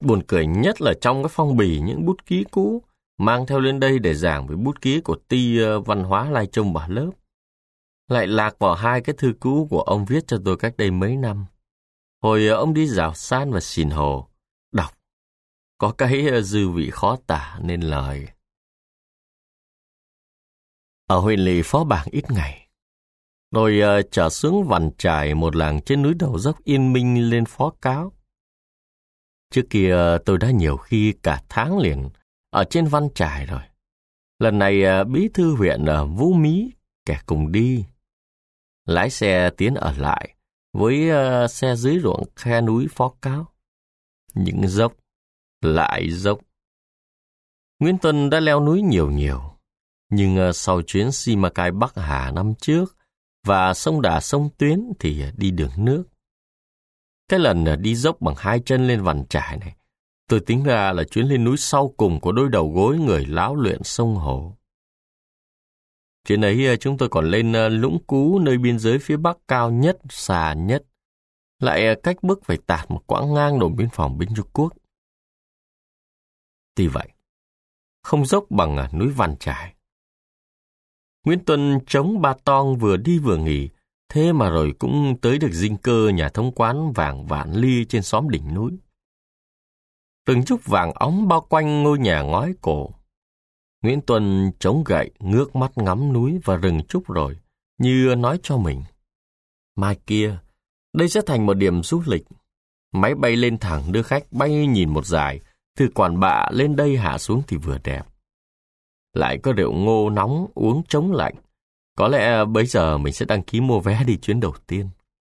Buồn cười nhất là trong cái phong bì những bút ký cũ mang theo lên đây để giảng với bút ký của ty văn hóa Lai Trung bảo lớp, lại lạc vào hai cái thư cũ của ông viết cho tôi cách đây mấy năm. Hồi ông đi dạo san và Sìn Hồ, đọc, có cái dư vị khó tả nên lời. Ở huyện lỵ phó bảng ít ngày, rồi trở xuống Vằn Chải, một làng trên núi đầu dốc Yên Minh lên Phó Cáo. Trước kia tôi đã nhiều khi cả tháng liền ở trên Vằn Chải rồi. Lần này bí thư huyện ở Vũ Mí kẻ cùng đi. Lái xe tiến ở lại với xe dưới ruộng khe núi Phó Cáo. Những dốc, lại dốc. Nguyễn Tuân đã leo núi nhiều, nhưng sau chuyến Simacai Bắc Hà năm trước và sông Đà sông Tuyến thì đi đường nước. Cái lần đi dốc bằng hai chân lên Vằn Chải này, tôi tính ra là chuyến lên núi sau cùng của đôi đầu gối người lão luyện sông Hồ. Chuyến ấy chúng tôi còn lên Lũng Cú, nơi biên giới phía Bắc cao nhất, xa nhất, lại cách bước phải tạt một quãng ngang đồn biên phòng bên Trung Quốc. Tuy vậy, không dốc bằng núi Vằn Chải. Nguyễn Tuân chống Ba Tong vừa đi vừa nghỉ, thế mà rồi cũng tới được dinh cơ nhà thống quán vàng Vạn Ly trên xóm đỉnh núi. Từng chút vàng óng bao quanh ngôi nhà ngói cổ. Nguyễn Tuân chống gậy, ngước mắt ngắm núi và rừng trúc rồi, như nói cho mình. Mai kia, đây sẽ thành một điểm du lịch. Máy bay lên thẳng đưa khách bay nhìn một dải, từ Quản Bạ lên đây hạ xuống thì vừa đẹp. Lại có rượu ngô nóng uống chống lạnh. Có lẽ bây giờ mình sẽ đăng ký mua vé đi chuyến đầu tiên.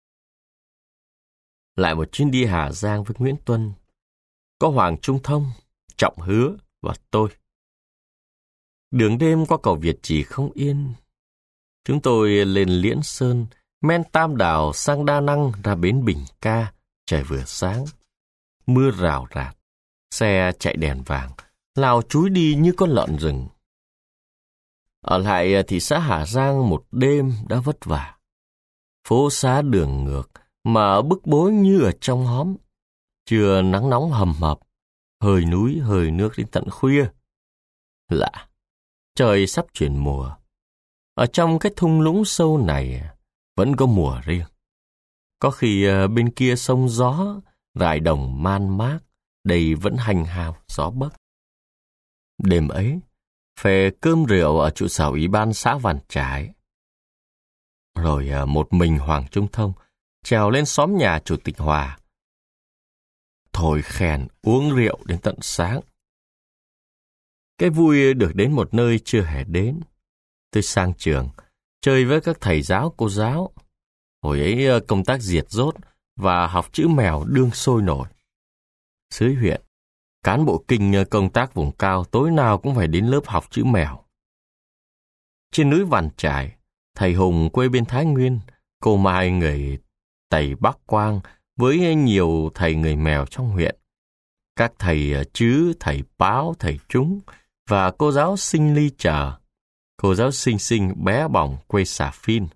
Lại một chuyến đi Hà Giang với Nguyễn Tuân. Có Hoàng Trung Thông, Trọng Hứa và tôi. Đường đêm qua cầu Việt Trì không yên. Chúng tôi lên Liễn Sơn, men Tam Đào sang Đa Năng ra bến Bình Ca. Trời vừa sáng. Mưa rào rạt. Xe chạy đèn vàng, lao chúi đi như con lợn rừng. Ở lại thị xã Hà Giang một đêm đã vất vả. Phố xá đường ngược mà bức bối như ở trong hóm. Trưa nắng nóng hầm hập, hơi núi hơi nước đến tận khuya. Lạ, trời sắp chuyển mùa. Ở trong cái thung lũng sâu này vẫn có mùa riêng. Có khi bên kia sông gió, rải đồng man mác, đây vẫn hành hào gió bấc. Đêm ấy, phê cơm rượu ở trụ sở ủy ban xã Vằn Chải. Rồi một mình Hoàng Trung Thông trèo lên xóm nhà Chủ tịch Hòa. Thổi kèn uống rượu đến tận sáng. Cái vui được đến một nơi chưa hề đến. Tôi sang trường, chơi với các thầy giáo cô giáo. Hồi ấy công tác diệt dốt và học chữ mèo đương sôi nổi. Dưới huyện, cán bộ kinh công tác vùng cao tối nào cũng phải đến lớp học chữ mèo. Trên núi Vằn Chải, thầy Hùng quê bên Thái Nguyên, cô Mai người Tây Bắc Quang với nhiều thầy người mèo trong huyện. Các thầy Chứ, thầy Báo, thầy Trúng và cô giáo Sinh Ly Trờ, cô giáo Sinh bé bỏng quê Xà Phin.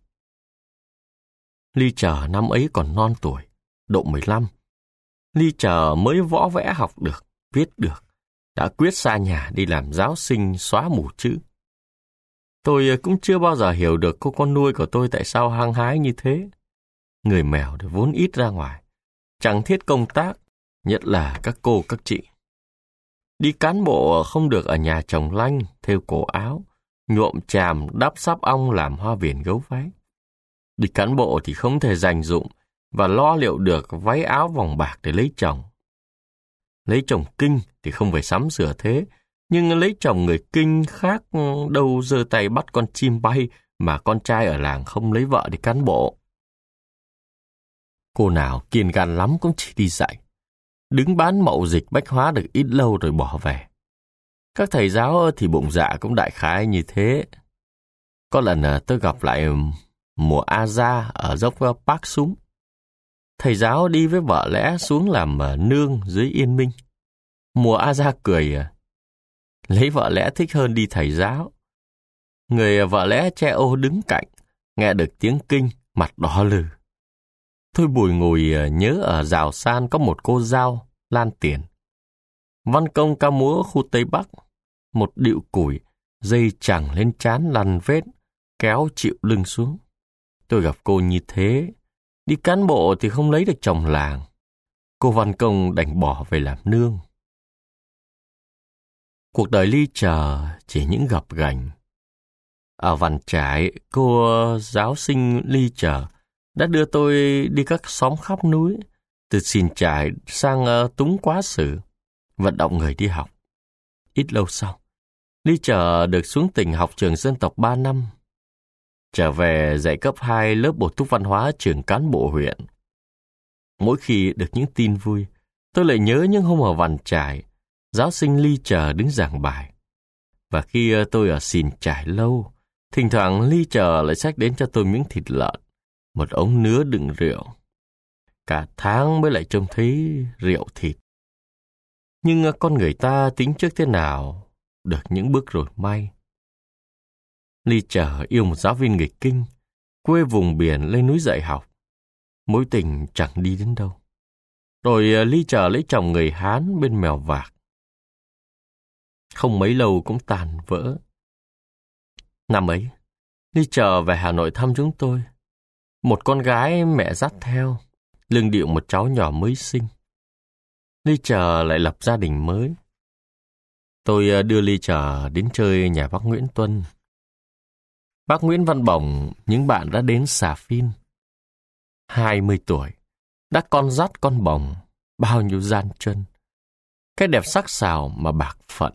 Ly Trờ năm ấy còn non tuổi, độ 15. Ly Trờ mới võ vẽ học được, viết được, đã quyết xa nhà đi làm giáo sinh xóa mù chữ. Tôi cũng chưa bao giờ hiểu được cô con nuôi của tôi tại sao hăng hái như thế. Người mèo thì vốn ít ra ngoài, chẳng thiết công tác, nhất là các cô các chị. Đi cán bộ không được ở nhà trồng lanh, thêu cổ áo, nhuộm chàm, đắp sáp ong làm hoa viền gấu váy. Đi cán bộ thì không thể dành dụm và lo liệu được váy áo vòng bạc để lấy chồng. Lấy chồng kinh thì không phải sắm sửa thế, nhưng lấy chồng người kinh khác đâu giơ tay bắt con chim bay mà con trai ở làng không lấy vợ để cán bộ. Cô nào kiên gan lắm cũng chỉ đi dạy. Đứng bán mậu dịch bách hóa được ít lâu rồi bỏ về. Các thầy giáo thì bụng dạ cũng đại khái như thế. Có lần tôi gặp lại mùa A Gia ở dốc Park Súng. Thầy giáo đi với vợ lẽ xuống làm nương dưới Yên Minh. Mùa A Gia cười, lấy vợ lẽ thích hơn đi thầy giáo. Người vợ lẽ che ô đứng cạnh, nghe được tiếng kinh, mặt đỏ lừ. Tôi bùi ngùi nhớ ở Giào San có một cô dao, Lan Tiền. văn công ca múa khu Tây Bắc, một điệu củi, dây chẳng lên trán lằn vết, kéo chịu lưng xuống. Tôi gặp cô như thế, đi cán bộ thì không lấy được chồng làng. Cô văn công đành bỏ về làm nương. Cuộc đời ly chờ chỉ những gập ghềnh. Ở Vạn Trải, cô giáo sinh ly chờ đã đưa tôi đi các xóm khắp núi, từ Xìn Trải sang Túng Quá Sử, vận động người đi học. Ít lâu sau, ly chờ được xuống tỉnh học trường dân tộc 3 năm. Trở về dạy cấp 2 lớp bổ túc văn hóa trường cán bộ huyện. Mỗi khi được những tin vui, tôi lại nhớ những hôm ở Vạn Trải, giáo sinh ly chờ đứng giảng bài. Và khi tôi ở Xìn Trải lâu, thỉnh thoảng ly chờ lại xách đến cho tôi miếng thịt lợn, một ống nứa đựng rượu. Cả tháng mới lại trông thấy rượu thịt. Nhưng con người ta tính trước thế nào, được những bước rồi may. Ly chờ yêu một giáo viên nghịch kinh, quê vùng biển lên núi dạy học. Mối tình chẳng đi đến đâu. Rồi Ly chờ lấy chồng người Hán bên Mèo Vạc. Không mấy lâu cũng tàn vỡ. Năm ấy, Ly chờ về Hà Nội thăm chúng tôi. Một con gái mẹ dắt theo, lưng điệu một cháu nhỏ mới sinh. Ly chờ lại lập gia đình mới. Tôi đưa Ly chờ đến chơi nhà bác Nguyễn Tuân. Bác Nguyễn Văn Bổng, những bạn đã đến Xà Phiên. 20 tuổi, đã con dắt con bồng, bao nhiêu gian chân. Cái đẹp sắc sảo mà bạc phận.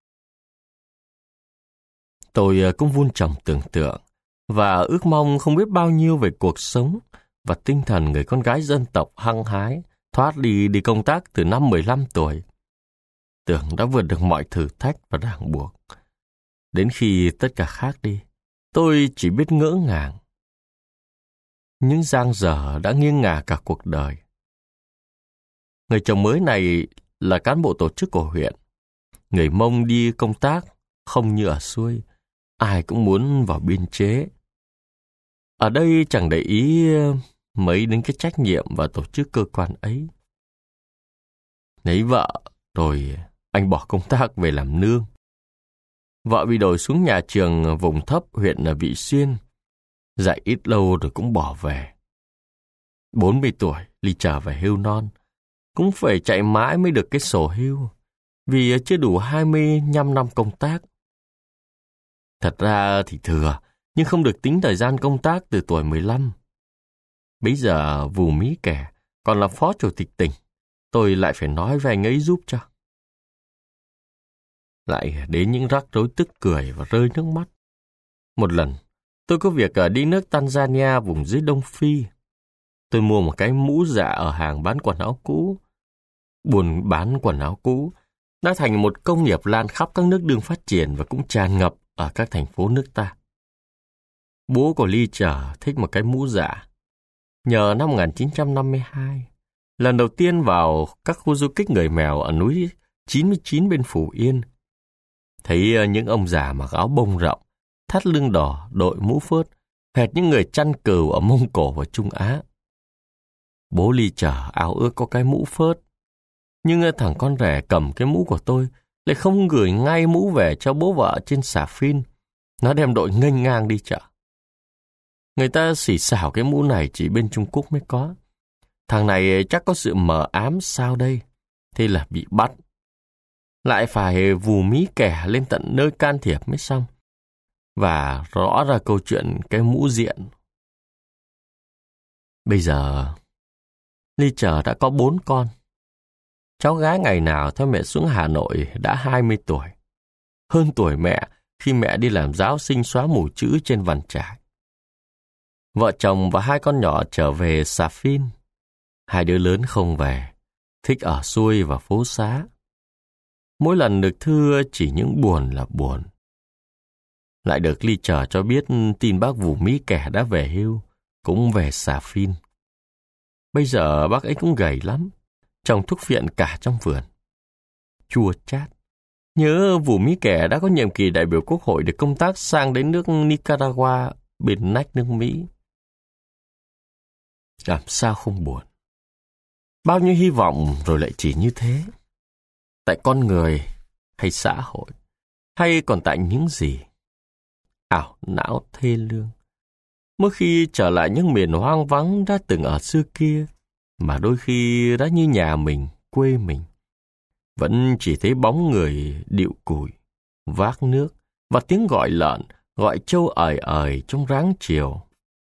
Tôi cũng vun trồng tưởng tượng và ước mong không biết bao nhiêu về cuộc sống và tinh thần người con gái dân tộc hăng hái thoát đi công tác từ năm 15 tuổi. Tưởng đã vượt được mọi thử thách và ràng buộc. Đến khi tất cả khác đi, tôi chỉ biết ngỡ ngàng. Những giang dở đã nghiêng ngả cả cuộc đời. Người chồng mới này là cán bộ tổ chức của huyện. Người Mông đi công tác, không như ở xuôi. Ai cũng muốn vào biên chế. Ở đây chẳng để ý mấy đến cái trách nhiệm và tổ chức cơ quan ấy. Lấy vợ, rồi anh bỏ công tác về làm nương. Vợ bị đổi xuống nhà trường vùng thấp huyện Vị Xuyên. Dạy ít lâu rồi cũng bỏ về. 40 tuổi, Ly trở về hưu non. Cũng phải chạy mãi mới được cái sổ hưu, vì chưa đủ 25 năm công tác. Thật ra thì thừa, nhưng không được tính thời gian công tác từ tuổi 15. Bây giờ Vù Mí Kẻ còn là phó chủ tịch tỉnh, tôi lại phải nói với anh ấy giúp cho. Lại đến những rắc rối tức cười và rơi nước mắt. Một lần, tôi có việc đi nước Tanzania vùng dưới Đông Phi. Tôi mua một cái mũ dạ ở hàng bán quần áo cũ. Buôn bán quần áo cũ đã thành một công nghiệp lan khắp các nước đường phát triển và cũng tràn ngập ở các thành phố nước ta. Bố của Ly Trở thích một cái mũ dạ. Nhờ năm 1952, lần đầu tiên vào các khu du kích người Mèo ở núi 99 bên Phú Yên, thấy những ông già mặc áo bông rộng, thắt lưng đỏ, đội mũ phớt, hệt những người chăn cừu ở Mông Cổ và Trung Á. Bố Ly Trở áo ước có cái mũ phớt, nhưng thằng con rể cầm cái mũ của tôi lại không gửi ngay mũ về cho bố vợ trên Xà Phiên. Nó đem đội nghênh ngang đi chợ. Người ta xỉ xảo cái mũ này chỉ bên Trung Quốc mới có. Thằng này chắc có sự mờ ám sao đây, thế là bị bắt. Lại phải Vù Mí Kẻ lên tận nơi can thiệp mới xong. Và rõ ra câu chuyện cái mũ diện. Bây giờ, Ly Trở đã có 4 con. Cháu gái ngày nào theo mẹ xuống Hà Nội đã 20 tuổi. Hơn tuổi mẹ khi mẹ đi làm giáo sinh xóa mù chữ trên Vạn Trải. Vợ chồng và 2 con nhỏ trở về Xà Phiên. 2 đứa lớn không về, thích ở xuôi và phố xá. Mỗi lần được thư chỉ những buồn là buồn. Lại được Ly Trở cho biết tin bác Vù Mí Kẻ đã về hưu, cũng về Xà Phiên. Bây giờ bác ấy cũng gầy lắm, trồng thuốc phiện cả trong vườn. Chua chát. Nhớ Vù Mí Kẻ đã có nhiệm kỳ đại biểu Quốc hội được công tác sang đến nước Nicaragua, bên nách nước Mỹ. Làm sao không buồn. Bao nhiêu hy vọng rồi lại chỉ như thế. tại con người, hay xã hội, hay còn tại những gì? Ảo não thê lương. Mỗi khi trở lại những miền hoang vắng đã từng ở xưa kia, mà đôi khi đã như nhà mình, quê mình, vẫn chỉ thấy bóng người điệu cùi, vác nước và tiếng gọi lợn, gọi trâu ời ời trong ráng chiều.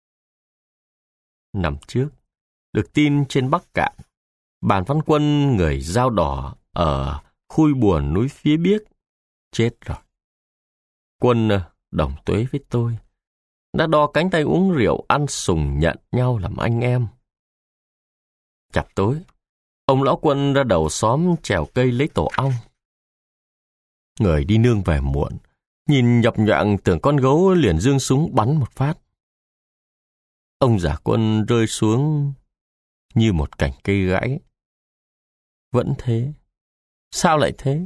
Năm trước, được tin trên Bắc Cạn, Bàn Văn Quân người Dao Đỏ ở Khui Buồn núi Phía Biếc chết rồi. Quân đồng tuế với tôi, đã đo cánh tay uống rượu ăn sùng nhận nhau làm anh em. Chập tối, ông lão Quân ra đầu xóm trèo cây lấy tổ ong. Người đi nương về muộn, nhìn nhập nhoạng tưởng con gấu liền giương súng bắn một phát. Ông già Quân rơi xuống như một cành cây gãy. Vẫn thế. Sao lại thế?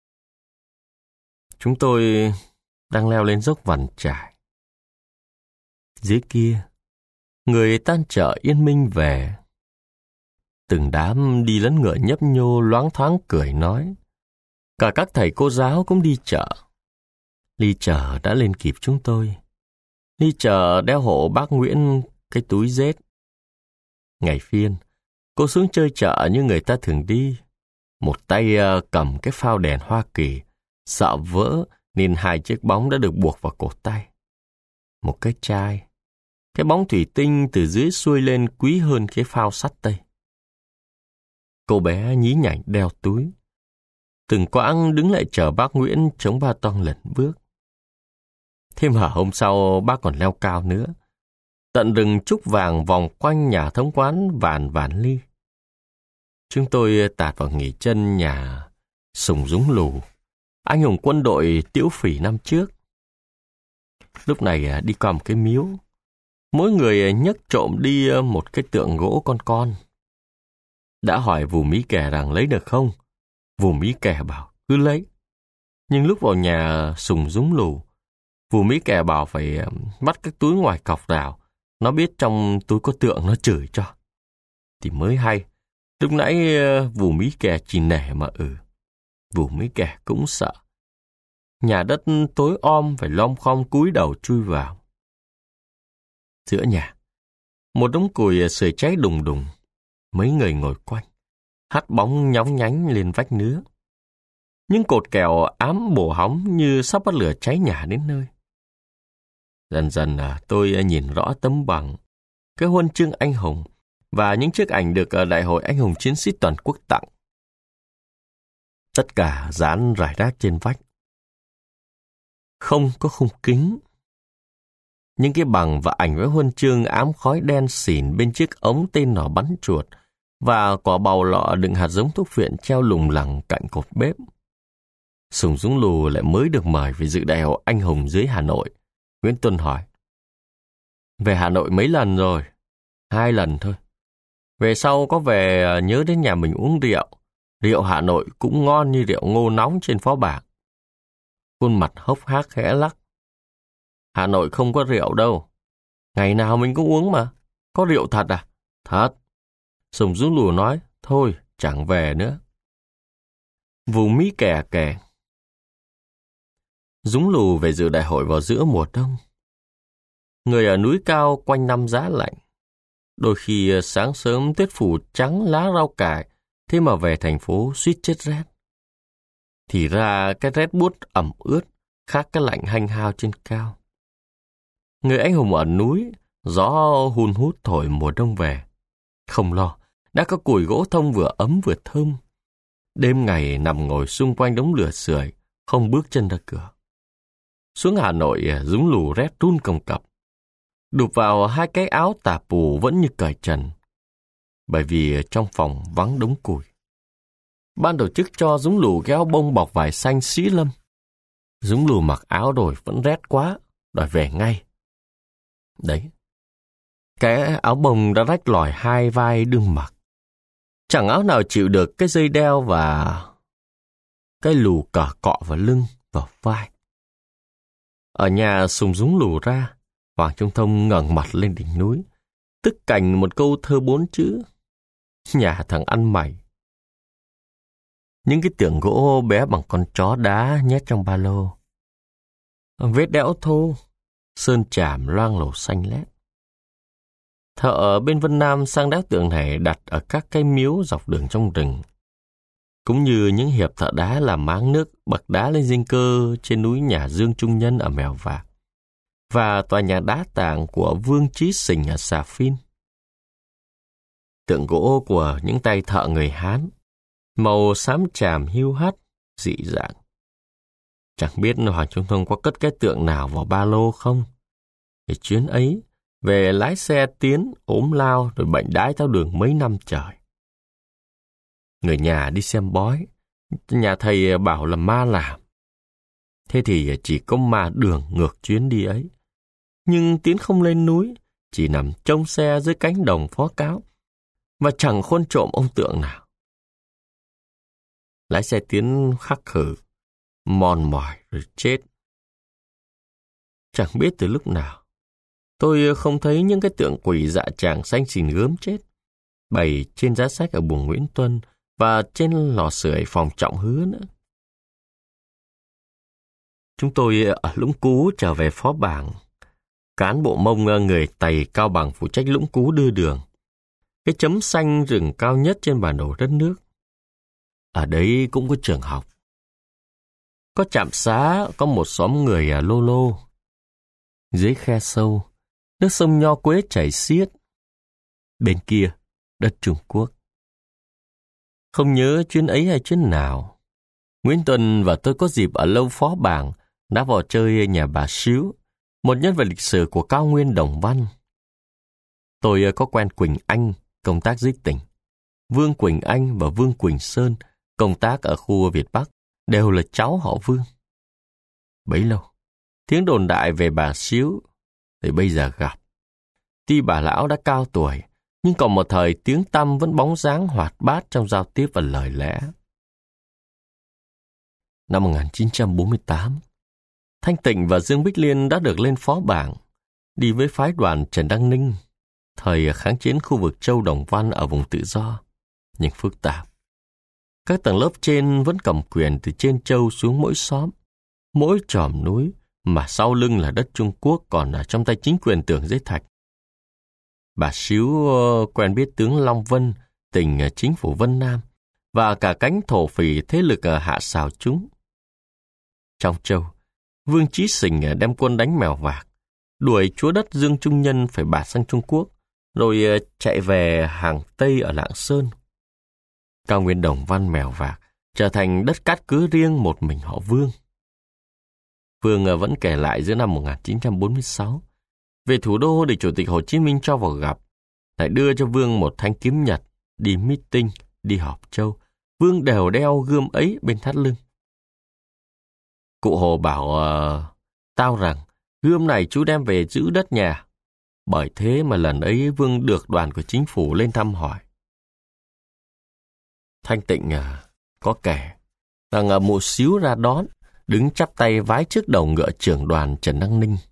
Chúng tôi đang leo lên dốc Vằn Trải. Dưới kia, người tan chợ yên minh về. Từng đám đi lấn ngựa nhấp nhô loáng thoáng cười nói. Cả các thầy cô giáo cũng đi chợ. Ly Chợ đã lên kịp chúng tôi. Ly Chợ đeo hộ bác Nguyễn cái túi rết. Ngày phiên, cô xuống chơi chợ như người ta thường đi. Một tay cầm cái phao đèn Hoa Kỳ, sợ vỡ nên 2 chiếc bóng đã được buộc vào cổ tay. Một cái chai, cái bóng thủy tinh từ dưới xuôi lên quý hơn cái phao sắt tây. Cô bé nhí nhảnh đeo túi. Từng quãng đứng lại chờ bác Nguyễn chống ba toang lẩn bước. Thế mà hôm sau bác còn leo cao nữa. Tận rừng trúc vàng vòng quanh nhà thống quán Vạn Ly. Chúng tôi tạt vào nghỉ chân nhà Sùng Dúng Lù, anh hùng quân đội Tiễu Phỉ năm trước. Lúc này đi qua một cái miếu. Mỗi người nhấc trộm đi một cái tượng gỗ con. Đã hỏi Vù Mí Kẻ rằng lấy được không? Vù Mí Kẻ bảo cứ lấy. Nhưng lúc vào nhà Sùng Dúng Lù, Vù Mí Kẻ bảo phải bắt cái túi ngoài cọc rào. Nó biết trong túi có tượng nó chửi cho. Thì mới hay. Lúc nãy Vù Mí Kẻ chỉ nể mà Vù Mí Kẻ cũng sợ. Nhà đất tối om phải lom khom cúi đầu chui vào. Giữa nhà, một đống củi sưởi cháy đùng đùng. Mấy người ngồi quanh, hắt bóng nhóng nhánh lên vách nứa. Những cột kèo ám bổ hóng như sắp bắt lửa cháy nhà đến nơi. Dần dần tôi nhìn rõ tấm bằng, cái huân chương anh hùng và những chiếc ảnh được Đại hội Anh hùng Chiến sĩ Toàn quốc tặng. Tất cả dán rải rác trên vách. Không có khung kính. Những cái bằng và ảnh với huân chương ám khói đen xỉn bên chiếc ống tên nỏ bắn chuột và quả bầu lọ đựng hạt giống thuốc viện treo lủng lẳng cạnh cột bếp. Sùng Dúng Lù lại mới được mời về dự Đại hội Anh hùng dưới Hà Nội. Nguyễn Tuân hỏi. Về Hà Nội mấy lần rồi? 2 lần thôi. Về sau có về nhớ đến nhà mình uống rượu. Rượu Hà Nội cũng ngon như rượu Ngô nóng trên Phó Bạc. Khuôn mặt hốc hác khẽ lắc. Hà Nội không có rượu đâu. Ngày nào mình cũng uống mà. Có rượu thật à? Thật. Sùng Dúng Lù nói. Thôi, chẳng về nữa. Vù Mí Kẻ kể. Dúng Lù về dự đại hội vào giữa mùa đông. Người ở núi cao quanh năm giá lạnh. Đôi khi sáng sớm tuyết phủ trắng lá rau cải, thế mà về thành phố suýt chết rét. Thì ra cái rét buốt ẩm ướt khác cái lạnh hanh hao trên cao. Người anh hùng ở núi, gió hun hút thổi mùa đông về. Không lo, đã có củi gỗ thông vừa ấm vừa thơm. Đêm ngày nằm ngồi xung quanh đống lửa sưởi, không bước chân ra cửa. Xuống Hà Nội, Dúng Lù rét run cầm cập. Đụp vào 2 cái áo tà pù vẫn như cởi trần. Bởi vì trong phòng vắng đống củi. Ban tổ chức cho Dúng Lù cái áo bông bọc vải xanh sĩ lâm. Dúng Lù mặc áo rồi vẫn rét quá, đòi về ngay. Đấy, cái áo bông đã rách lòi 2 vai đương mặc. Chẳng áo nào chịu được cái dây đeo và cái lù cờ cọ vào lưng, vào vai. Ở nhà Sùng Dúng Lù ra, Hoàng Trung Thông ngẩng mặt lên đỉnh núi, tức cành một câu thơ 4 chữ. Nhà thằng ăn mày. những cái tượng gỗ bé bằng con chó đá nhét trong ba lô. Vết đẽo thô, sơn chàm loang lổ xanh lét. Thợ ở bên Vân Nam sang đá tượng này đặt ở các cái miếu dọc đường trong rừng, cũng như những hiệp thợ đá làm máng nước bậc đá lên dinh cơ trên núi Nhà Dương Trung Nhân ở Mèo Vạc và tòa nhà đá tàng của Vương Chí Sình ở Xà Phiên. Tượng gỗ của những tay thợ người Hán, màu xám chàm hiu hắt, dị dạng. Chẳng biết Hoàng Trung Thông có cất cái tượng nào vào ba lô không? Thì chuyến ấy, về lái xe tiến, ốm lao rồi bệnh đái tháo đường mấy năm trời. Người nhà đi xem bói, nhà thầy bảo là ma làm. Thế thì chỉ có ma đường ngược chuyến đi ấy. Nhưng Tiến không lên núi, chỉ nằm trông xe dưới cánh đồng phó cáo, và chẳng khôn trộm ông tượng nào. Lái xe Tiến khắc khử, mòn mỏi rồi chết. Chẳng biết từ lúc nào, tôi không thấy những cái tượng quỷ dạ chàng xanh xìn gớm chết, bày trên giá sách ở buồng Nguyễn Tuân và trên lò sưởi phòng Trọng Hứa nữa. Chúng tôi ở Lũng Cú trở về Phó Bảng. Cán bộ Mông người Tày Cao Bằng phụ trách Lũng Cú đưa đường, cái chấm xanh rừng cao nhất trên bản đồ đất nước. Ở đấy cũng có trường học, có trạm xá, có một xóm người lô lô. Dưới khe sâu, nước sông Nho Quế chảy xiết. Bên kia, đất Trung Quốc. Không nhớ chuyến ấy hay chuyến nào, Nguyễn Tuân và tôi có dịp ở lâu Phó Bảng đã vào chơi nhà bà Xíu, một nhân vật lịch sử của cao nguyên Đồng Văn. Tôi có quen Quỳnh Anh, công tác dưới tỉnh. Vương Quỳnh Anh và Vương Quỳnh Sơn, công tác ở khu Việt Bắc, đều là cháu họ Vương. Bấy lâu, tiếng đồn đại về bà Xíu, thì bây giờ gặp. Tuy bà lão đã cao tuổi, nhưng còn một thời tiếng tăm vẫn bóng dáng hoạt bát trong giao tiếp và lời lẽ. Năm 1948, Thanh Tịnh và Dương Bích Liên đã được lên Phó Bảng, đi với phái đoàn Trần Đăng Ninh, thời kháng chiến khu vực Châu Đồng Văn ở vùng tự do, nhưng phức tạp. Các tầng lớp trên vẫn cầm quyền từ trên Châu xuống mỗi xóm, mỗi chòm núi, mà sau lưng là đất Trung Quốc còn ở trong tay chính quyền Tưởng Giới Thạch. Bà Xíu quen biết tướng Long Vân, tỉnh chính phủ Vân Nam, và cả cánh thổ phỉ thế lực ở hạ xào chúng. Trong Châu, Vương Chí Sình đem quân đánh Mèo Vạc, đuổi chúa đất Dương Trung Nhân phải bạt sang Trung Quốc, rồi chạy về hàng Tây ở Lạng Sơn. Cao nguyên Đồng Văn Mèo Vạc trở thành đất cát cứ riêng một mình họ Vương. Vương vẫn kể lại giữa năm 1946, về thủ đô để Chủ tịch Hồ Chí Minh cho vào gặp, lại đưa cho Vương một thanh kiếm nhật, đi meeting, đi họp Châu. Vương đều đeo gươm ấy bên thắt lưng. Cụ Hồ bảo tao rằng gươm này chú đem về giữ đất nhà. Bởi thế mà lần ấy Vương được đoàn của chính phủ lên thăm hỏi. Thanh Tịnh có kể rằng Mụ Xíu ra đón, đứng chắp tay vái trước đầu ngựa trưởng đoàn Trần Đăng Ninh.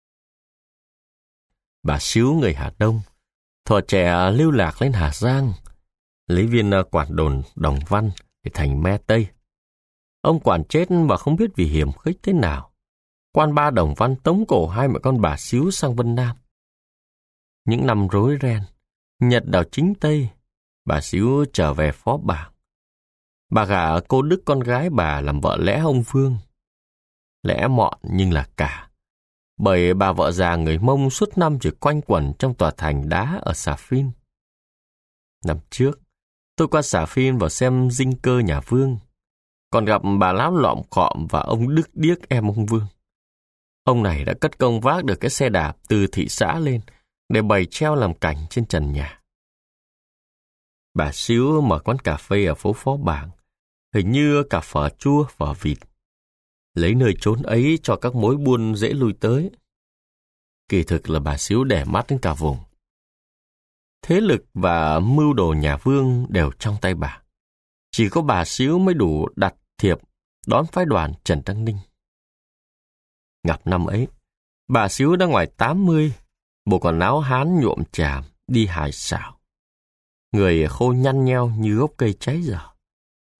Bà Xíu người Hà Đông, thuở trẻ lưu lạc lên Hà Giang, lấy viên quản đồn Đồng Văn để thành me Tây. Ông quản chết mà không biết vì hiểm khích thế nào. Quan ba Đồng Văn tống cổ hai mẹ con bà Xíu sang Vân Nam. Những năm rối ren, Nhật đảo chính Tây, bà Xíu trở về Phó Bảng. Bà gả cô Đức con gái bà làm vợ lẽ ông Vương. Lẽ mọn nhưng là cả. Bởi bà vợ già người Mông suốt năm chỉ quanh quẩn trong tòa thành đá ở Xà Phiên. Năm trước, tôi qua Xà Phiên vào xem dinh cơ nhà Vương, còn gặp bà lão lọm khọm và ông Đức Điếc em ông Vương. Ông này đã cất công vác được cái xe đạp từ thị xã lên để bày treo làm cảnh trên trần nhà. Bà Xíu mở quán cà phê ở phố Phó Bảng, hình như cả phở chua, phở vịt. Lấy nơi chốn ấy cho các mối buôn dễ lui tới. Kỳ thực là bà Xíu để mắt đến cả vùng. Thế lực và mưu đồ nhà Vương đều trong tay bà. Chỉ có bà Xíu mới đủ đặt thiệp đón phái đoàn Trần Đăng Ninh. Gặp năm ấy, bà Xíu đã ngoài 80, bộ quần áo Hán nhuộm chàm, đi hài xảo. Người khô nhăn nheo như gốc cây cháy dở,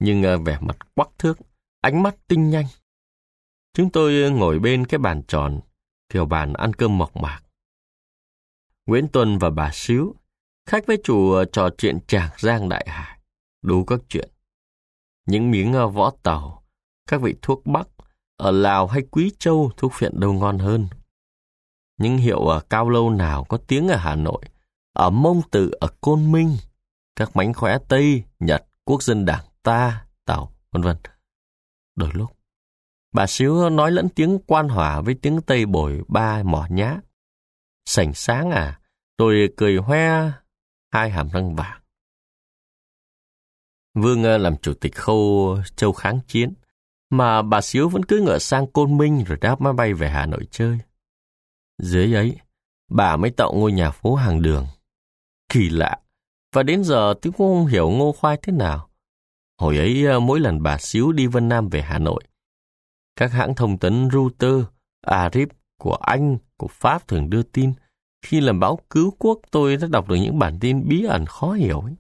nhưng vẻ mặt quắc thước, ánh mắt tinh nhanh. Chúng tôi ngồi bên cái bàn tròn, kiểu bàn ăn cơm mộc mạc. Nguyễn Tuân và bà Xíu, khách với chủ trò chuyện Tràng Giang Đại Hải, đủ các chuyện. Những miếng võ tàu, các vị thuốc Bắc, ở Lào hay Quý Châu thuốc phiện đâu ngon hơn. Những hiệu cao lâu nào có tiếng ở Hà Nội, ở Mông Tự, ở Côn Minh, các mánh khóe Tây, Nhật, Quốc dân đảng ta, Tàu, vân vân. Đôi lúc, bà Xíu nói lẫn tiếng Quan Hòa với tiếng Tây Bồi Ba Mỏ Nhá. Sảnh sáng à, rồi cười hoe hai hàm răng vàng. Vương làm chủ tịch khâu Châu kháng chiến, mà bà Xíu vẫn cứ ngựa sang Côn Minh rồi đáp máy bay về Hà Nội chơi. Dưới ấy, bà mới tạo ngôi nhà phố hàng đường. Kỳ lạ, và đến giờ tôi cũng không hiểu Ngô Khoai thế nào. Hồi ấy, mỗi lần bà Xíu đi Vân Nam về Hà Nội, các hãng thông tấn Reuters, Arip của Anh, của Pháp thường đưa tin. Khi làm báo cứu quốc, tôi đã đọc được những bản tin bí ẩn khó hiểu ấy.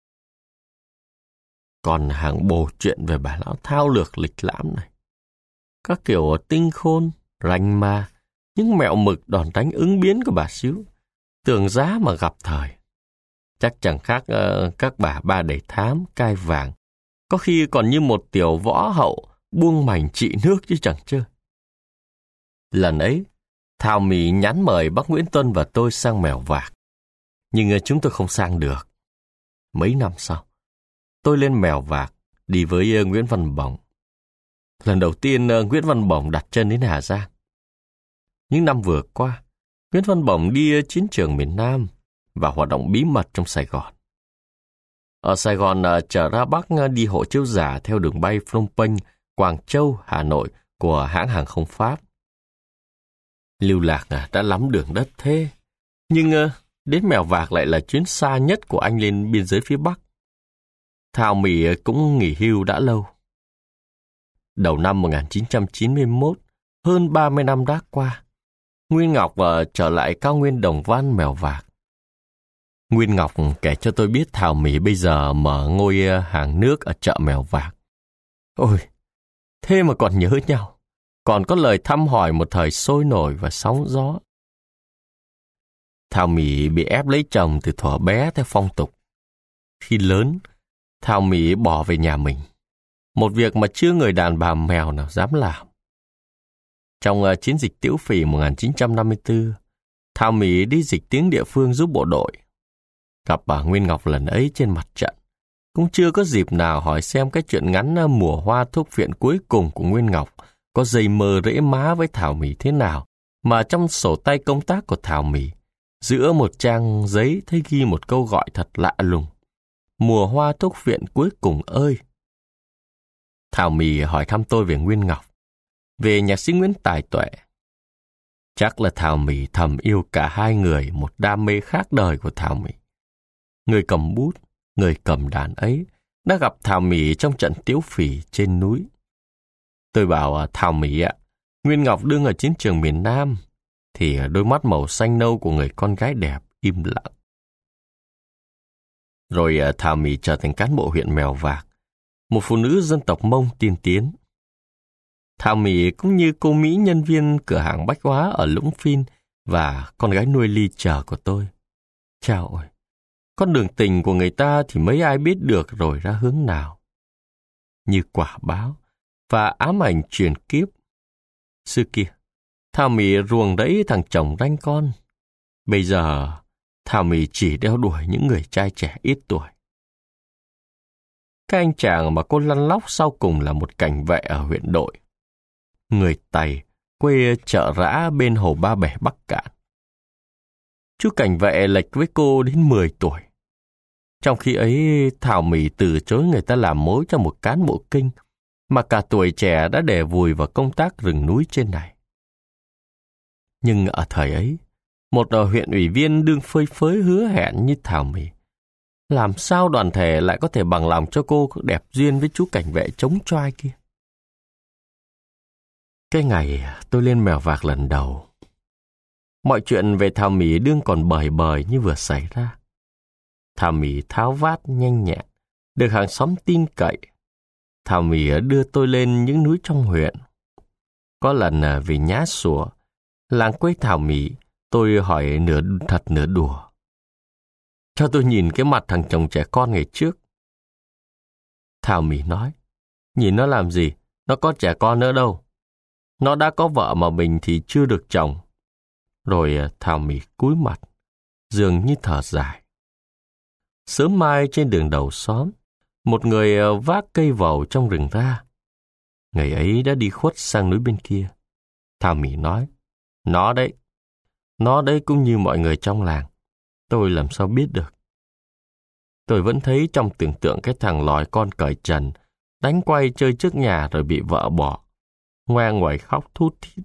Còn hàng bồ chuyện về bà lão thao lược lịch lãm này. Các kiểu tinh khôn, rành ma, những mẹo mực đòn đánh ứng biến của bà Xíu, tường giá mà gặp thời. Chắc chẳng khác các bà Ba Đầy Thám, Cai Vàng, có khi còn như một tiểu võ hậu buông mảnh trị nước chứ chẳng chơi. Lần ấy, Thảo Mỹ nhắn mời bác Nguyễn Tuân và tôi sang Mèo Vạc, nhưng chúng tôi không sang được. Mấy năm sau, tôi lên Mèo Vạc đi với Nguyễn Văn Bổng. Lần đầu tiên Nguyễn Văn Bổng đặt chân đến Hà Giang. Những năm vừa qua, Nguyễn Văn Bổng đi chiến trường miền Nam và hoạt động bí mật trong Sài Gòn. Ở Sài Gòn trở ra Bắc đi hộ chiếu giả theo đường bay Phnom Penh, Quảng Châu, Hà Nội của hãng hàng không Pháp. Lưu lạc đã lắm đường đất thế, nhưng đến Mèo Vạc lại là chuyến xa nhất của anh lên biên giới phía Bắc. Thảo Mỹ cũng nghỉ hưu đã lâu. Đầu năm 1991, hơn 30 năm đã qua, Nguyên Ngọc trở lại cao nguyên Đồng Văn Mèo Vạc. Nguyên Ngọc kể cho tôi biết Thảo Mỹ bây giờ mở ngôi hàng nước ở chợ Mèo Vạc. Ôi, thế mà còn nhớ nhau, còn có lời thăm hỏi một thời sôi nổi và sóng gió. Thảo Mỹ bị ép lấy chồng từ thuở bé theo phong tục. Khi lớn, Thảo Mỹ bỏ về nhà mình, một việc mà chưa người đàn bà mèo nào dám làm. Trong chiến dịch Tiểu Phỉ 1954, Thảo Mỹ đi dịch tiếng địa phương giúp bộ đội. Gặp bà Nguyên Ngọc lần ấy trên mặt trận, cũng chưa có dịp nào hỏi xem cái chuyện ngắn mùa hoa thuốc phiện cuối cùng của Nguyên Ngọc có dây mơ rễ má với Thảo Mỹ thế nào, mà trong sổ tay công tác của Thảo Mỹ, giữa một trang giấy thấy ghi một câu gọi thật lạ lùng: mùa hoa thuốc phiện cuối cùng ơi. Thảo Mỹ hỏi thăm tôi về Nguyên Ngọc, về nhạc sĩ Nguyễn Tài Tuệ. Chắc là Thảo Mỹ thầm yêu cả hai người, một đam mê khác đời của Thảo Mỹ. Người cầm bút, người cầm đàn ấy đã gặp Thảo Mỹ trong trận Tiểu Phỉ trên núi. Tôi bảo Thảo Mỹ ạ, Nguyên Ngọc đương ở chiến trường miền Nam, thì đôi mắt màu xanh nâu của người con gái đẹp im lặng. Rồi Thảo Mỹ trở thành cán bộ huyện Mèo Vạc, một phụ nữ dân tộc Mông tiên tiến. Thảo Mỹ cũng như cô Mỹ nhân viên cửa hàng bách hóa ở Lũng Phin và con gái nuôi Ly Chờ của tôi. Chao ôi, con đường tình của người ta thì mấy ai biết được rồi ra hướng nào. Như quả báo và ám ảnh truyền kiếp. Xưa kia, Thảo Mỹ ruồng rẫy thằng chồng ranh con. Bây giờ, Thảo Mỹ chỉ đeo đuổi những người trai trẻ ít tuổi. Cái anh chàng mà cô lăn lóc sau cùng là một cảnh vệ ở huyện Đội. Người Tày, quê Chợ Rã bên Hồ Ba Bể Bắc Cạn. Chú cảnh vệ lệch với cô đến 10 tuổi. Trong khi ấy, Thảo Mỹ từ chối người ta làm mối cho một cán bộ kinh, mà cả tuổi trẻ đã để vùi vào công tác rừng núi trên này. Nhưng ở thời ấy, một huyện ủy viên đương phơi phới hứa hẹn như Thảo Mỹ, làm sao đoàn thể lại có thể bằng lòng cho cô đẹp duyên với chú cảnh vệ chống choai kia? Cái ngày tôi lên Mèo Vạc lần đầu, mọi chuyện về Thảo Mỹ đương còn bời bời như vừa xảy ra. Thảo Mỹ tháo vát nhanh nhẹn, được hàng xóm tin cậy, Thảo Mì đưa tôi lên những núi trong huyện. Có lần về Nhá Sủa, làng quê Thảo Mì, tôi hỏi nửa thật nửa đùa: cho tôi nhìn cái mặt thằng chồng trẻ con ngày trước. Thảo Mì nói: nhìn nó làm gì, nó có trẻ con nữa đâu. Nó đã có vợ mà mình thì chưa được chồng. Rồi Thảo Mì cúi mặt, dường như thở dài. Sớm mai trên đường đầu xóm, một người vác cây vầu trong rừng ra. Người ấy đã đi khuất sang núi bên kia. Thảo Mì nói: nó đấy cũng như mọi người trong làng. Tôi làm sao biết được. Tôi vẫn thấy trong tưởng tượng cái thằng lòi con cởi trần, đánh quay chơi trước nhà rồi bị vợ bỏ, ngoe nguẩy khóc thút thít.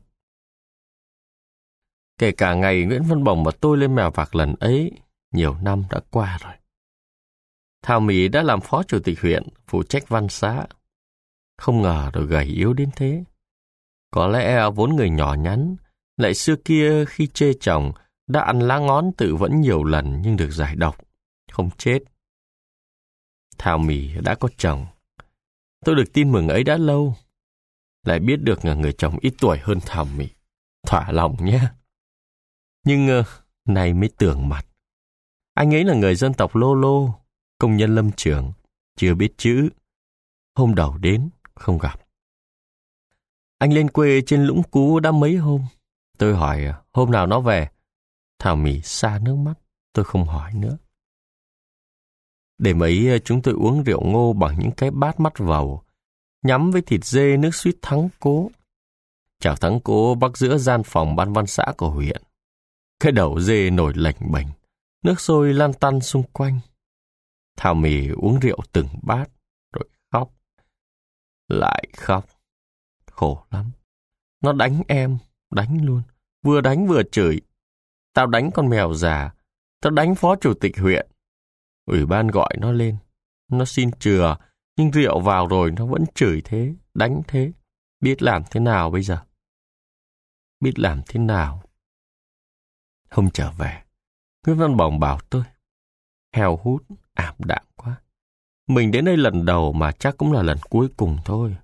Kể cả ngày Nguyễn Văn Bồng mà tôi lên Mèo Vạc lần ấy, nhiều năm đã qua rồi. Thảo Mì đã làm phó chủ tịch huyện, phụ trách văn xã. Không ngờ rồi gầy yếu đến thế. Có lẽ vốn người nhỏ nhắn, lại xưa kia khi chê chồng, đã ăn lá ngón tự vẫn nhiều lần nhưng được giải độc, không chết. Thảo Mì đã có chồng. Tôi được tin mừng ấy đã lâu. Lại biết được người chồng ít tuổi hơn Thảo Mì. Thỏa lòng nhé. Nhưng này mới tưởng mặt. Anh ấy là người dân tộc Lô Lô, công nhân lâm trường, chưa biết chữ. Hôm đầu đến, không gặp. Anh lên quê trên Lũng Cú đã mấy hôm. Tôi hỏi hôm nào nó về. Thảo Mì xa nước mắt, tôi không hỏi nữa. Đêm ấy chúng tôi uống rượu ngô bằng những cái bát mắt vầu, nhắm với thịt dê nước suýt thắng cố. Chảo thắng cố bắc giữa gian phòng ban văn xã của huyện. Cái đầu dê nổi lềnh bềnh, nước sôi lan tăn xung quanh. Thảo Mì uống rượu từng bát, rồi khóc. Lại khóc. Khổ lắm. Nó đánh em, đánh luôn. Vừa đánh vừa chửi. Tao đánh con mèo già, tao đánh phó chủ tịch huyện. Ủy ban gọi nó lên. Nó xin chừa, nhưng rượu vào rồi nó vẫn chửi thế, đánh thế. Biết làm thế nào bây giờ? Biết làm thế nào? Hôm trở về, Nguyễn Văn Bồng bảo tôi: heo hút, ảm đạm quá. Mình đến đây lần đầu mà chắc cũng là lần cuối cùng thôi.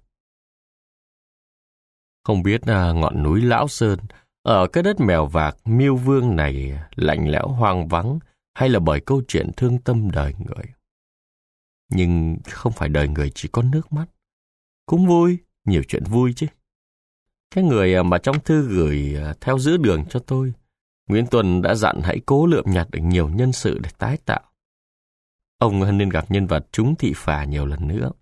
Không biết ngọn núi Lão Sơn, ở cái đất Mèo Vạc Miêu Vương này lạnh lẽo hoang vắng, hay là bởi câu chuyện thương tâm đời người. Nhưng không phải đời người chỉ có nước mắt. Cũng vui, nhiều chuyện vui chứ. Cái người mà trong thư gửi theo giữa đường cho tôi, Nguyễn Tuân đã dặn hãy cố lượm nhặt được nhiều nhân sự để tái tạo. Ông nên gặp nhân vật Trúng Thị Phà nhiều lần nữa.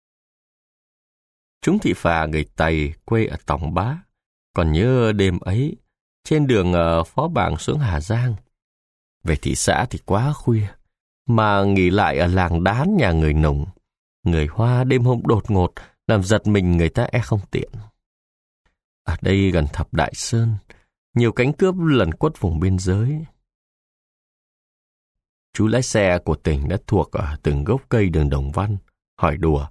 Trúng Thị Phà người Tây, quê ở Tòng Bá. Còn nhớ đêm ấy, trên đường Phó Bàng xuống Hà Giang. Về thị xã thì quá khuya, mà nghỉ lại ở làng Đán nhà người Nùng. Người Hoa đêm hôm đột ngột, làm giật mình người ta không tiện. Ở đây gần Thập Đại Sơn, nhiều cánh cướp lần quất vùng biên giới. Chú lái xe của tỉnh đã thuộc ở từng gốc cây đường Đồng Văn, hỏi đùa: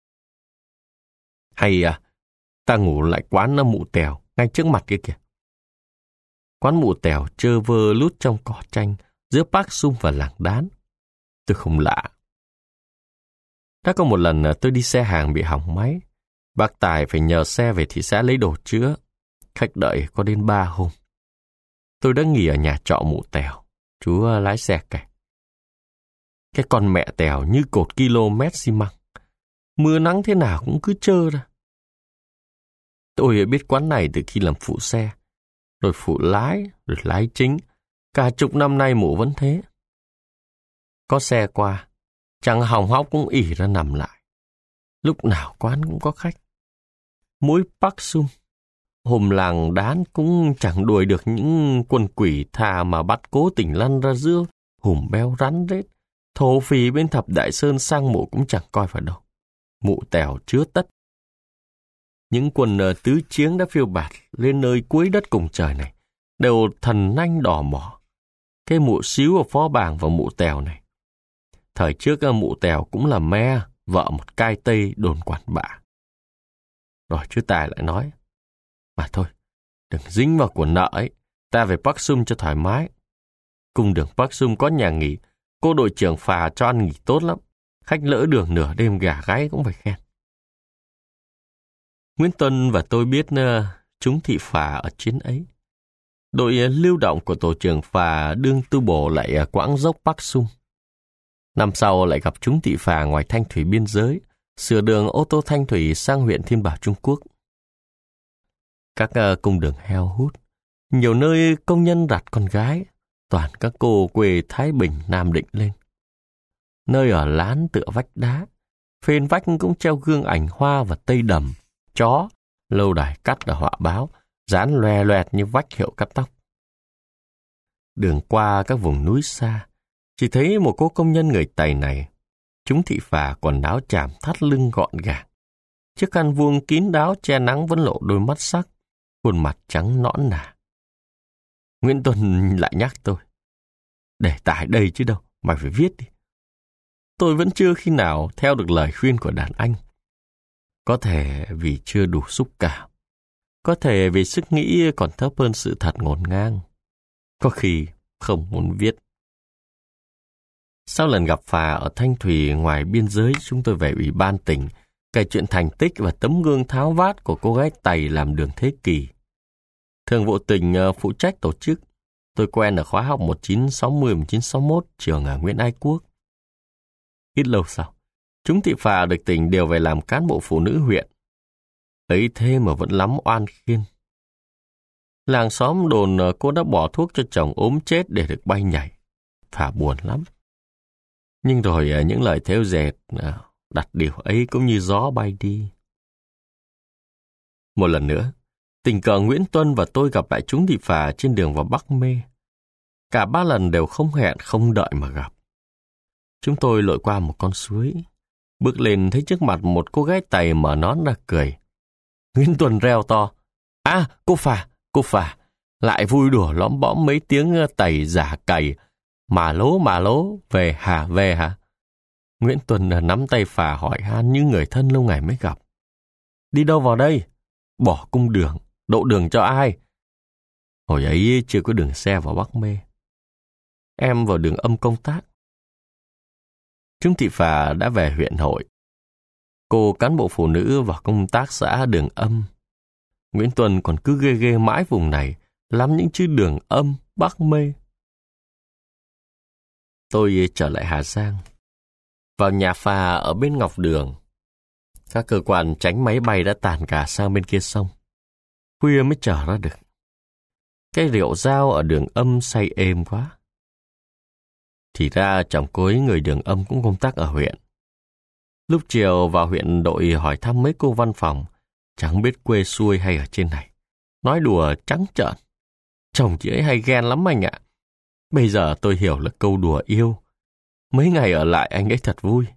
hay ta ngủ lại quán Mụ Tèo, ngay trước mặt kia kìa. Quán Mụ Tèo trơ vơ lút trong cỏ tranh, giữa Park Sum và làng Đán. Tôi không lạ. Đã có một lần tôi đi xe hàng bị hỏng máy. Bác Tài phải nhờ xe về thị xã lấy đồ chữa. Khách đợi có đến 3 hôm. Tôi đã nghỉ ở nhà trọ Mụ Tèo. Chú lái xe kể: cái con mẹ Tèo như cột km xi măng. Mưa nắng thế nào cũng cứ trơ ra. Tôi biết quán này từ khi làm phụ xe, rồi phụ lái, rồi lái chính. Cả chục năm nay Mụ vẫn thế. Có xe qua, chẳng hỏng hóc cũng ỉ ra nằm lại. Lúc nào quán cũng có khách. Mỗi Park Sum, hôm làng Đán cũng chẳng đuổi được những quân quỷ thà mà bắt cố tình lăn ra giữa hùm beo rắn rết. Thổ phỉ bên Thập Đại Sơn sang Mụ cũng chẳng coi vào đâu. Mụ Tèo chứa tất. Những quân tứ chiếng đã phiêu bạt lên nơi cuối đất cùng trời này, đều thần nanh đỏ mỏ. Cái Mụ Xíu ở Phó Bàng và Mụ Tèo này. Thời trước Mụ Tèo cũng là me, vợ một cai Tây đồn quản bạ. Rồi chú Tài lại nói: mà thôi, đừng dính vào của nợ ấy, ta về Park Sum cho thoải mái. Cung đường Park Sum có nhà nghỉ, cô đội trưởng phà cho ăn nghỉ tốt lắm. Khách lỡ đường nửa đêm gà gáy cũng phải khen. Nguyễn Tuân và tôi biết chúng thị phà ở chuyến ấy. Đội lưu động của tổ trưởng phà đương tu bổ lại quãng dốc Bắc Sum. Năm sau lại gặp chúng thị phà ngoài Thanh Thủy biên giới, sửa đường ô tô Thanh Thủy sang huyện Thiên Bảo Trung Quốc. Các cung đường heo hút, nhiều nơi công nhân đặt con gái, toàn các cô quê Thái Bình, Nam Định lên. Nơi ở lán tựa vách đá, phên vách cũng treo gương ảnh hoa và tây đầm, chó, lâu đài cắt ở họa báo, dán loè loẹt như vách hiệu cắt tóc. Đường qua các vùng núi xa, chỉ thấy một cô công nhân người Tày này, chúng thị phà quần áo chàm thắt lưng gọn gàng. Chiếc khăn vuông kín đáo che nắng vẫn lộ đôi mắt sắc, khuôn mặt trắng nõn nà. Nguyễn Tuân lại nhắc tôi, để tải đây chứ đâu, mày phải viết đi. Tôi vẫn chưa khi nào theo được lời khuyên của đàn anh. Có thể vì chưa đủ xúc cảm, có thể vì sức nghĩ còn thấp hơn sự thật ngổn ngang, có khi không muốn viết. Sau lần gặp phà ở Thanh Thủy ngoài biên giới, chúng tôi về Ủy ban tỉnh, kể chuyện thành tích và tấm gương tháo vát của cô gái Tày làm đường thế kỷ. Thường vụ tỉnh phụ trách tổ chức. Tôi quen ở khóa học 1960-1961 trường Nguyễn Ái Quốc. Ít lâu sau, chúng thị phà được tỉnh điều về làm cán bộ phụ nữ huyện. Ấy thế mà vẫn lắm oan khiên. Làng xóm đồn cô đã bỏ thuốc cho chồng ốm chết để được bay nhảy. Phà buồn lắm. Nhưng rồi những lời thêu dệt đặt điều ấy cũng như gió bay đi. Một lần nữa, tình cờ Nguyễn Tuân và tôi gặp lại chúng thị phà trên đường vào Bắc Mê. Cả 3 lần đều không hẹn không đợi mà gặp. Chúng tôi lội qua một con suối, bước lên thấy trước mặt một cô gái Tày mở nón ra cười. Nguyễn Tuân reo to, cô phà, lại vui đùa lõm bõm mấy tiếng Tày giả cày, mà lố, về hả? Nguyễn Tuân nắm tay phà hỏi han như người thân lâu ngày mới gặp. Đi đâu vào đây? Bỏ cung đường, độ đường cho ai? Hồi ấy chưa có đường xe vào Bắc Mê. Em vào đường Âm công tác. Chúng thị phà đã về huyện hội. Cô cán bộ phụ nữ vào công tác xã Đường Âm. Nguyễn Tuân còn cứ ghê mãi vùng này, lắm những chữ Đường Âm, Bắc Mê. Tôi trở lại Hà Giang. Vào nhà phà ở bên Ngọc Đường. Các cơ quan tránh máy bay đã tàn cả sang bên kia sông. Khuya mới trở ra được. Cái rượu dao ở Đường Âm say êm quá. Thì ra chồng cô ấy người Đường Âm cũng công tác ở huyện. Lúc chiều vào huyện đội hỏi thăm mấy cô văn phòng, chẳng biết quê xuôi hay ở trên này. Nói đùa trắng trợn. Chồng chị ấy hay ghen lắm anh ạ. Bây giờ tôi hiểu là câu đùa yêu. Mấy ngày ở lại anh ấy thật vui.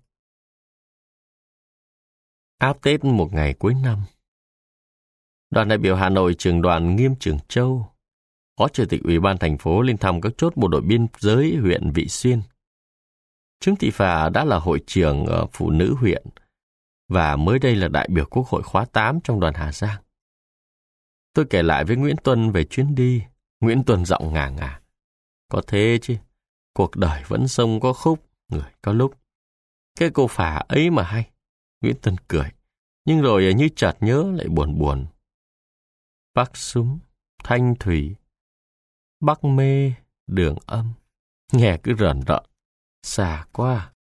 Áp Tết một ngày cuối năm. Đoàn đại biểu Hà Nội trường đoàn Nghiêm Trường Châu, Phó Chủ tịch Ủy ban thành phố lên thăm các chốt bộ đội biên giới huyện Vị Xuyên. Trương Thị Phà đã là hội trưởng phụ nữ huyện và mới đây là đại biểu Quốc hội khóa 8 trong đoàn Hà Giang. Tôi kể lại với Nguyễn Tuân về chuyến đi. Nguyễn Tuân giọng ngà ngà. Có thế chứ, cuộc đời vẫn sông có khúc, người có lúc. Cái cô Phà ấy mà hay. Nguyễn Tuân cười, nhưng rồi như chợt nhớ lại buồn buồn. Bắc Sum, Thanh Thủy, Bắc Mê, Đường Âm. Nghe cứ rờn rợn, xa quá.